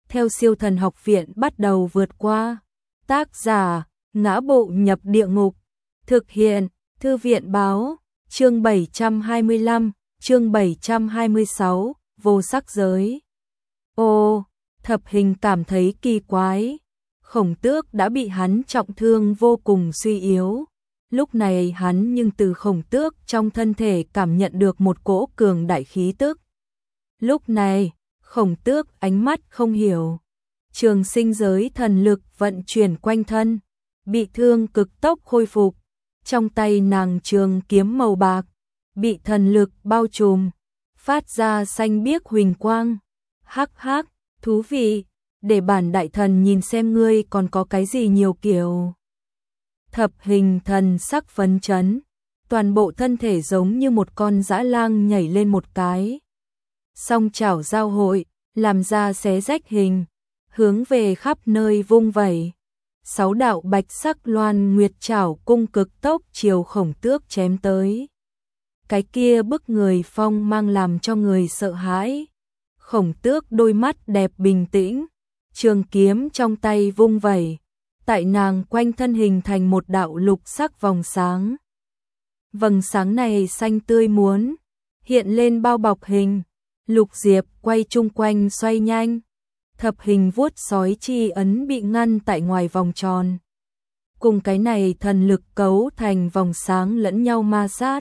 theo Siêu Thần Học Viện bắt đầu vượt qua. Tác giả: Ngã Bộ Nhập Địa Ngục. Thực hiện: Thư viện báo. Chương 725, chương 726, vô sắc giới. Ô, Thập Hình cảm thấy kỳ quái. Khổng Tước đã bị hắn trọng thương vô cùng suy yếu. Lúc này hắn nhưng từ Khổng Tước trong thân thể cảm nhận được một cỗ cường đại khí tức. Lúc này, Khổng Tước ánh mắt không hiểu. Trường sinh giới thần lực vận chuyển quanh thân, bị thương cực tốc khôi phục. Trong tay nàng trường kiếm màu bạc, bị thần lực bao trùm, phát ra xanh biếc huỳnh quang. Hắc hắc, thú vị, để bản đại thần nhìn xem ngươi còn có cái gì nhiều kiểu. Thập Hình thần sắc phấn chấn, toàn bộ thân thể giống như một con dã lang nhảy lên một cái. Song chảo giao hội, làm ra xé rách hình, hướng về khắp nơi vung vẩy. 6 đạo bạch sắc loan nguyệt chảo cung cực tốc chiều Khổng Tước chém tới. Cái kia bức người phong mang làm cho người sợ hãi. Khổng Tước đôi mắt đẹp bình tĩnh, trường kiếm trong tay vung vẩy, tại nàng quanh thân hình thành một đạo lục sắc vòng sáng. Vầng sáng này xanh tươi muốn, hiện lên bao bọc hình, lục diệp quay chung quanh xoay nhanh. Thập Hình vuốt sói chi ấn bị ngăn tại ngoài vòng tròn. Cùng cái này thần lực cấu thành vòng sáng lẫn nhau ma sát.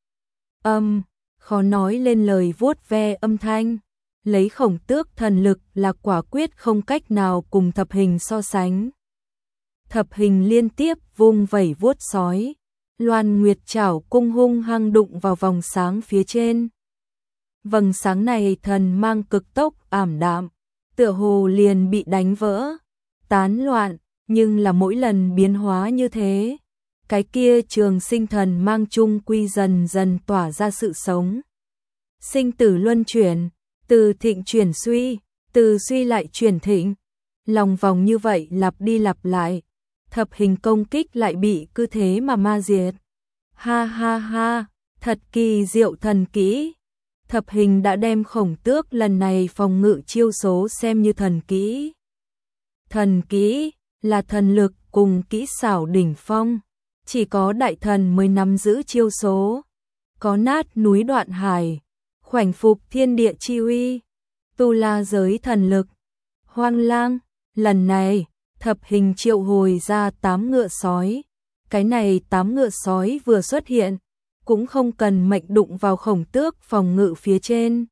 Khó nói lên lời vuốt ve âm thanh. Lấy Khổng Tước thần lực là quả quyết không cách nào cùng Thập Hình so sánh. Thập Hình liên tiếp vung vẩy vuốt sói. Loan nguyệt chảo cung hung hăng đụng vào vòng sáng phía trên. Vầng sáng này thần mang cực tốc ảm đạm, tựa hồ liền bị đánh vỡ, tán loạn, nhưng là mỗi lần biến hóa như thế, cái kia trường sinh thần mang chung quy dần dần tỏa ra sự sống. Sinh tử luân chuyển, từ thịnh chuyển suy, từ suy lại chuyển thịnh, lòng vòng như vậy lặp đi lặp lại. Thập Hình công kích lại bị cứ thế mà ma diệt. Ha ha ha, thật kỳ diệu thần kỹ. Thập Hình đã đem Khổng Tước lần này phòng ngự chiêu số xem như thần kỹ. Thần kỹ là thần lực cùng kỹ xảo đỉnh phong, chỉ có đại thần mới nắm giữ chiêu số. Có nát núi đoạn hải, khoảnh phục thiên địa chi uy, tu la giới thần lực. Hoang lang, lần này Thập Hình triệu hồi ra 8 ngựa sói. Cái này 8 ngựa sói vừa xuất hiện, cũng không cần mệnh đụng vào Khổng Tước phòng ngự phía trên.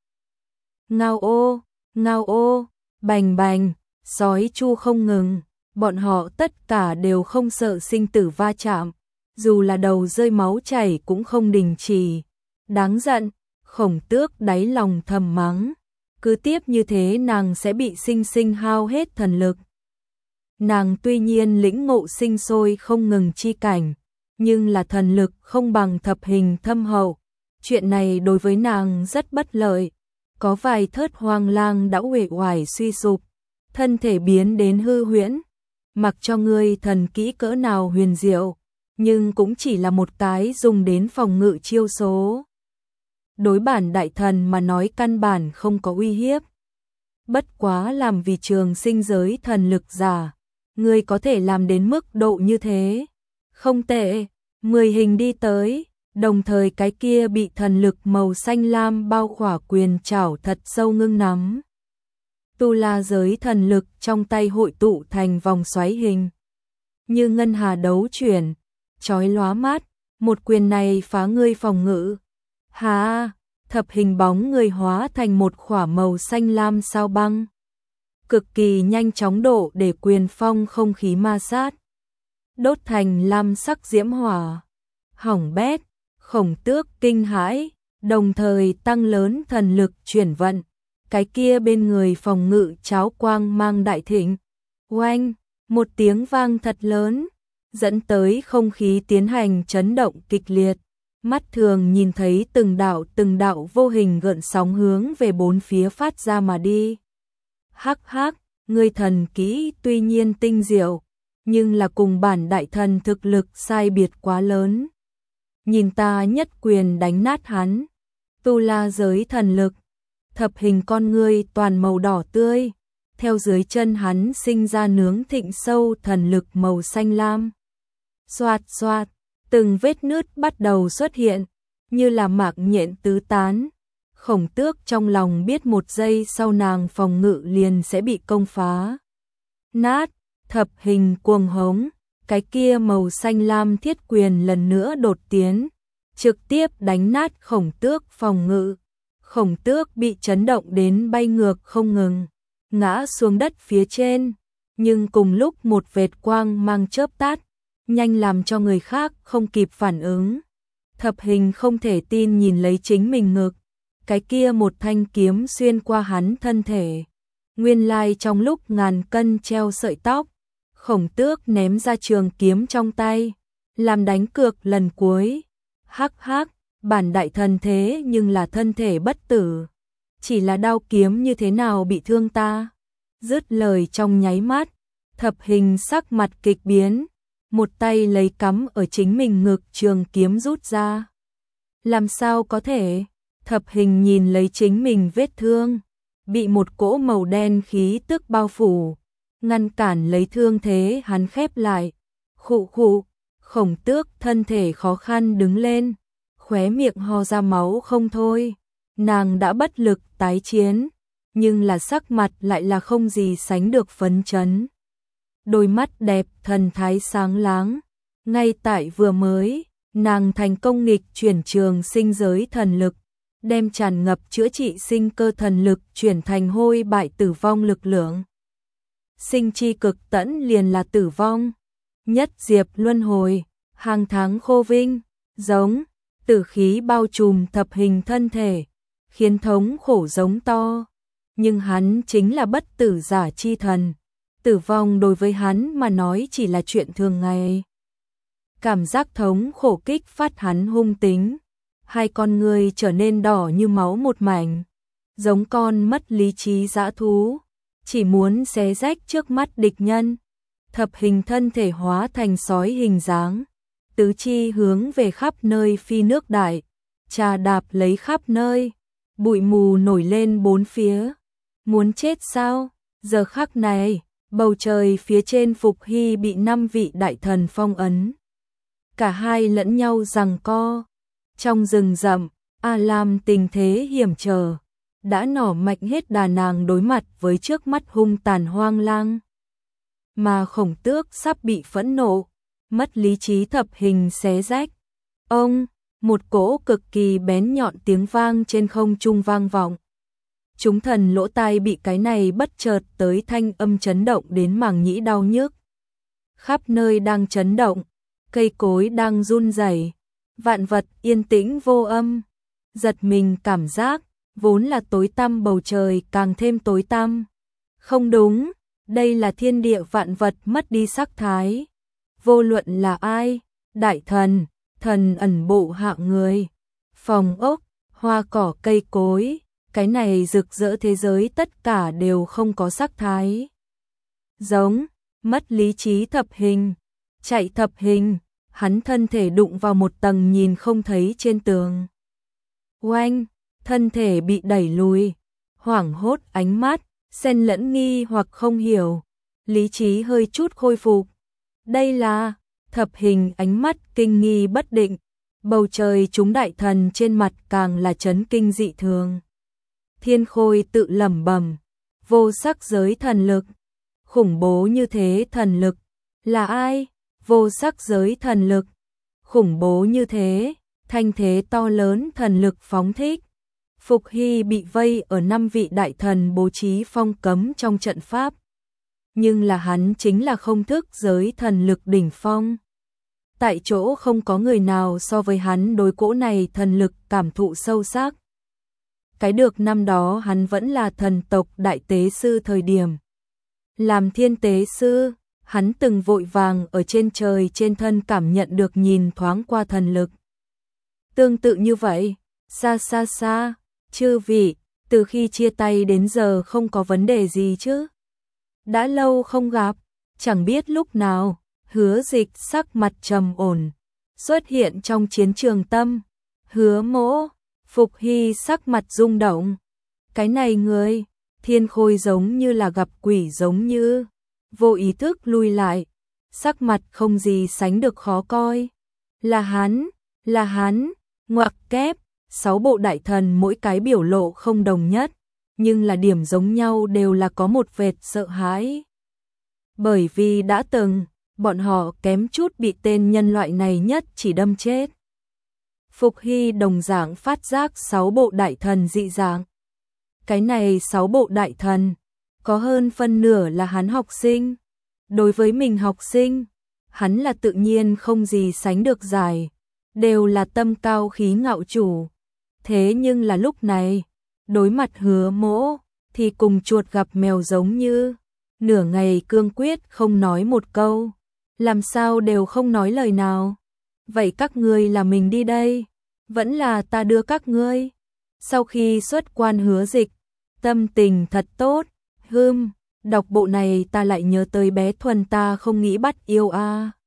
Ngao ô, bành bành, sói chu không ngừng, bọn họ tất cả đều không sợ sinh tử va chạm, dù là đầu rơi máu chảy cũng không đình chỉ. Đáng giận, Khổng Tước đáy lòng thầm mắng, cứ tiếp như thế nàng sẽ bị sinh sinh hao hết thần lực. Nàng tuy nhiên lĩnh ngộ sinh sôi không ngừng chi cảnh, nhưng là thần lực không bằng Thập Hình thâm hậu. Chuyện này đối với nàng rất bất lợi. Có vài thớt hoang lang đã uể oải suy sụp, thân thể biến đến hư huyễn. Mặc cho ngươi thần kỹ cỡ nào huyền diệu, nhưng cũng chỉ là một cái dùng đến phòng ngự chiêu số. Đối bản đại thần mà nói căn bản không có uy hiếp. Bất quá làm vì trường sinh giới thần lực giả, ngươi có thể làm đến mức độ như thế. Không tệ. 10 hình đi tới, đồng thời cái kia bị thần lực màu xanh lam bao khỏa quyền chảo thật sâu ngưng nắm. Tu la giới thần lực trong tay hội tụ thành vòng xoáy hình, như ngân hà đấu chuyển, chói lóa mắt. Một quyền này phá ngươi phòng ngự. Hà, Thập Hình bóng người hóa thành một khỏa màu xanh lam sao băng, cực kỳ nhanh chóng độ để quyền phong không khí ma sát, đốt thành lam sắc diễm hỏa. Hỏng bét, Khổng Tước kinh hãi, đồng thời tăng lớn thần lực chuyển vận. Cái kia bên người phòng ngự cháo quang mang đại thịnh. Oanh, một tiếng vang thật lớn, dẫn tới không khí tiến hành chấn động kịch liệt. Mắt thường nhìn thấy từng đạo vô hình gợn sóng hướng về bốn phía phát ra mà đi. Hắc hắc, ngươi thần kỹ tuy nhiên tinh diệu, nhưng là cùng bản đại thần thực lực sai biệt quá lớn. Nhìn ta nhất quyền đánh nát hắn. Tu la giới thần lực. Thập Hình con ngươi toàn màu đỏ tươi, theo dưới chân hắn sinh ra nướng thịnh sâu thần lực màu xanh lam. Xoạt xoạt, từng vết nứt bắt đầu xuất hiện, như là mạc nhện tứ tán. Khổng Tước trong lòng biết một giây sau nàng phòng ngự liền sẽ bị công phá nát. Thập Hình cuồng hống, cái kia màu xanh lam thiết quyền lần nữa đột tiến, trực tiếp đánh nát Khổng Tước phòng ngự. Khổng Tước bị chấn động đến bay ngược không ngừng, ngã xuống đất phía trên, nhưng cùng lúc một vệt quang mang chớp tắt, nhanh làm cho người khác không kịp phản ứng. Thập Hình không thể tin nhìn lấy chính mình ngực, cái kia một thanh kiếm xuyên qua hắn thân thể. Nguyên lai trong lúc ngàn cân treo sợi tóc, Khổng Tước ném ra trường kiếm trong tay, làm đánh cược lần cuối. Hắc hắc, bản đại thần thế nhưng là thân thể bất tử, chỉ là đao kiếm như thế nào bị thương ta. Dứt lời trong nháy mắt, Thập Hình sắc mặt kịch biến, một tay lấy cắm ở chính mình ngực trường kiếm rút ra. Làm sao có thể? Thập Hình nhìn lấy chính mình vết thương, bị một cỗ màu đen khí tức bao phủ, ngăn cản lấy thương thế hắn khép lại. Khụ khụ, Khổng Tước thân thể khó khăn đứng lên, khóe miệng ho ra máu không thôi. Nàng đã bất lực tái chiến, nhưng là sắc mặt lại là không gì sánh được phấn chấn. Đôi mắt đẹp thần thái sáng láng, ngay tại vừa mới, nàng thành công nghịch chuyển trường sinh giới thần lực, đem tràn ngập chữa trị sinh cơ thần lực chuyển thành hôi bại tử vong lực lượng. Sinh chi cực tẫn liền là tử vong, nhất diệp luân hồi, hàng tháng khô vinh, giống, tử khí bao trùm Thập Hình thân thể, khiến thống khổ giống to. Nhưng hắn chính là bất tử giả chi thần, tử vong đối với hắn mà nói chỉ là chuyện thường ngày. Cảm giác thống khổ kích phát hắn hung tính, hai con người trở nên đỏ như máu một mảnh, giống con mất lý trí dã thú, chỉ muốn xé rách trước mắt địch nhân. Thập Hình thân thể hóa thành sói hình dáng, tứ chi hướng về khắp nơi phi nước đại, trà đạp lấy khắp nơi, bụi mù nổi lên bốn phía. Muốn chết sao? Giờ khắc này, bầu trời phía trên Phục Hy bị 5 vị đại thần phong ấn. Cả hai lẫn nhau giằng co. Trong rừng rậm, A Lam tình thế hiểm trở, đã nỏ mạnh hết đà nàng đối mặt với trước mắt hung tàn hoang lang. Mà Khổng Tước sắp bị phẫn nộ, mất lý trí Thập Hình xé rách. Ông, một cỗ cực kỳ bén nhọn tiếng vang trên không trung vang vọng. Chúng thần lỗ tai bị cái này bất chợt tới thanh âm chấn động đến màng nhĩ đau nhức. Khắp nơi đang chấn động, cây cối đang run rẩy, vạn vật yên tĩnh vô âm. Giật mình cảm giác, vốn là tối tăm bầu trời càng thêm tối tăm. Không đúng, đây là thiên địa vạn vật mất đi sắc thái. Vô luận là ai, đại thần, thần ẩn bộ hạng người, phòng ốc, hoa cỏ cây cối, cái này rực rỡ thế giới tất cả đều không có sắc thái. Giống, mất lý trí Thập Hình, chạy Thập Hình, hắn thân thể đụng vào một tầng nhìn không thấy trên tường. Oanh, thân thể bị đẩy lùi, hoảng hốt ánh mắt, xen lẫn nghi hoặc không hiểu, lý trí hơi chút khôi phục. Đây là, Thập Hình ánh mắt kinh nghi bất định, bầu trời chúng đại thần trên mặt càng là chấn kinh dị thường. Thiên Khôi tự lẩm bẩm, vô sắc giới thần lực, khủng bố như thế thần lực, là ai? Vô sắc giới thần lực, khủng bố như thế, thanh thế to lớn thần lực phóng thích. Phục Hy bị vây ở 5 vị đại thần bố trí phong cấm trong trận pháp. Nhưng là hắn chính là không thức giới thần lực đỉnh phong. Tại chỗ không có người nào so với hắn đối cỗ này thần lực cảm thụ sâu sắc. Cái được năm đó hắn vẫn là thần tộc đại tế sư thời điểm. Làm thiên tế sư, hắn từng vội vàng ở trên trời trên thân cảm nhận được nhìn thoáng qua thần lực. Tương tự như vậy, xa xa xa, chư vị, từ khi chia tay đến giờ không có vấn đề gì chứ? Đã lâu không gặp, chẳng biết lúc nào, Hứa Dịch sắc mặt trầm ổn, xuất hiện trong chiến trường tâm. Hứa Mỗ, Phục Hy sắc mặt rung động. Cái này người, Thiên Khôi giống như là gặp quỷ giống như, vô ý thức lui lại, sắc mặt không gì sánh được khó coi. Là hắn, ngoặc kép, 6 bộ đại thần mỗi cái biểu lộ không đồng nhất, nhưng là điểm giống nhau đều là có một vệt sợ hãi. Bởi vì đã từng, bọn họ kém chút bị tên nhân loại này nhất chỉ đâm chết. Phục Hy đồng dạng phát giác 6 bộ đại thần dị dạng. Cái này 6 bộ đại thần, có hơn phân nửa là hắn học sinh. Đối với mình học sinh, hắn là tự nhiên không gì sánh được giải, đều là tâm cao khí ngạo chủ. Thế nhưng là lúc này, đối mặt Hứa Mỗ, thì cùng chuột gặp mèo giống như, nửa ngày cương quyết không nói một câu, làm sao đều không nói lời nào. Vậy các ngươi là mình đi đây, vẫn là ta đưa các ngươi? Sau khi xuất quan Hứa Dịch, tâm tình thật tốt, đọc bộ này ta lại nhớ tới bé Thuần ta không nghĩ bắt yêu a.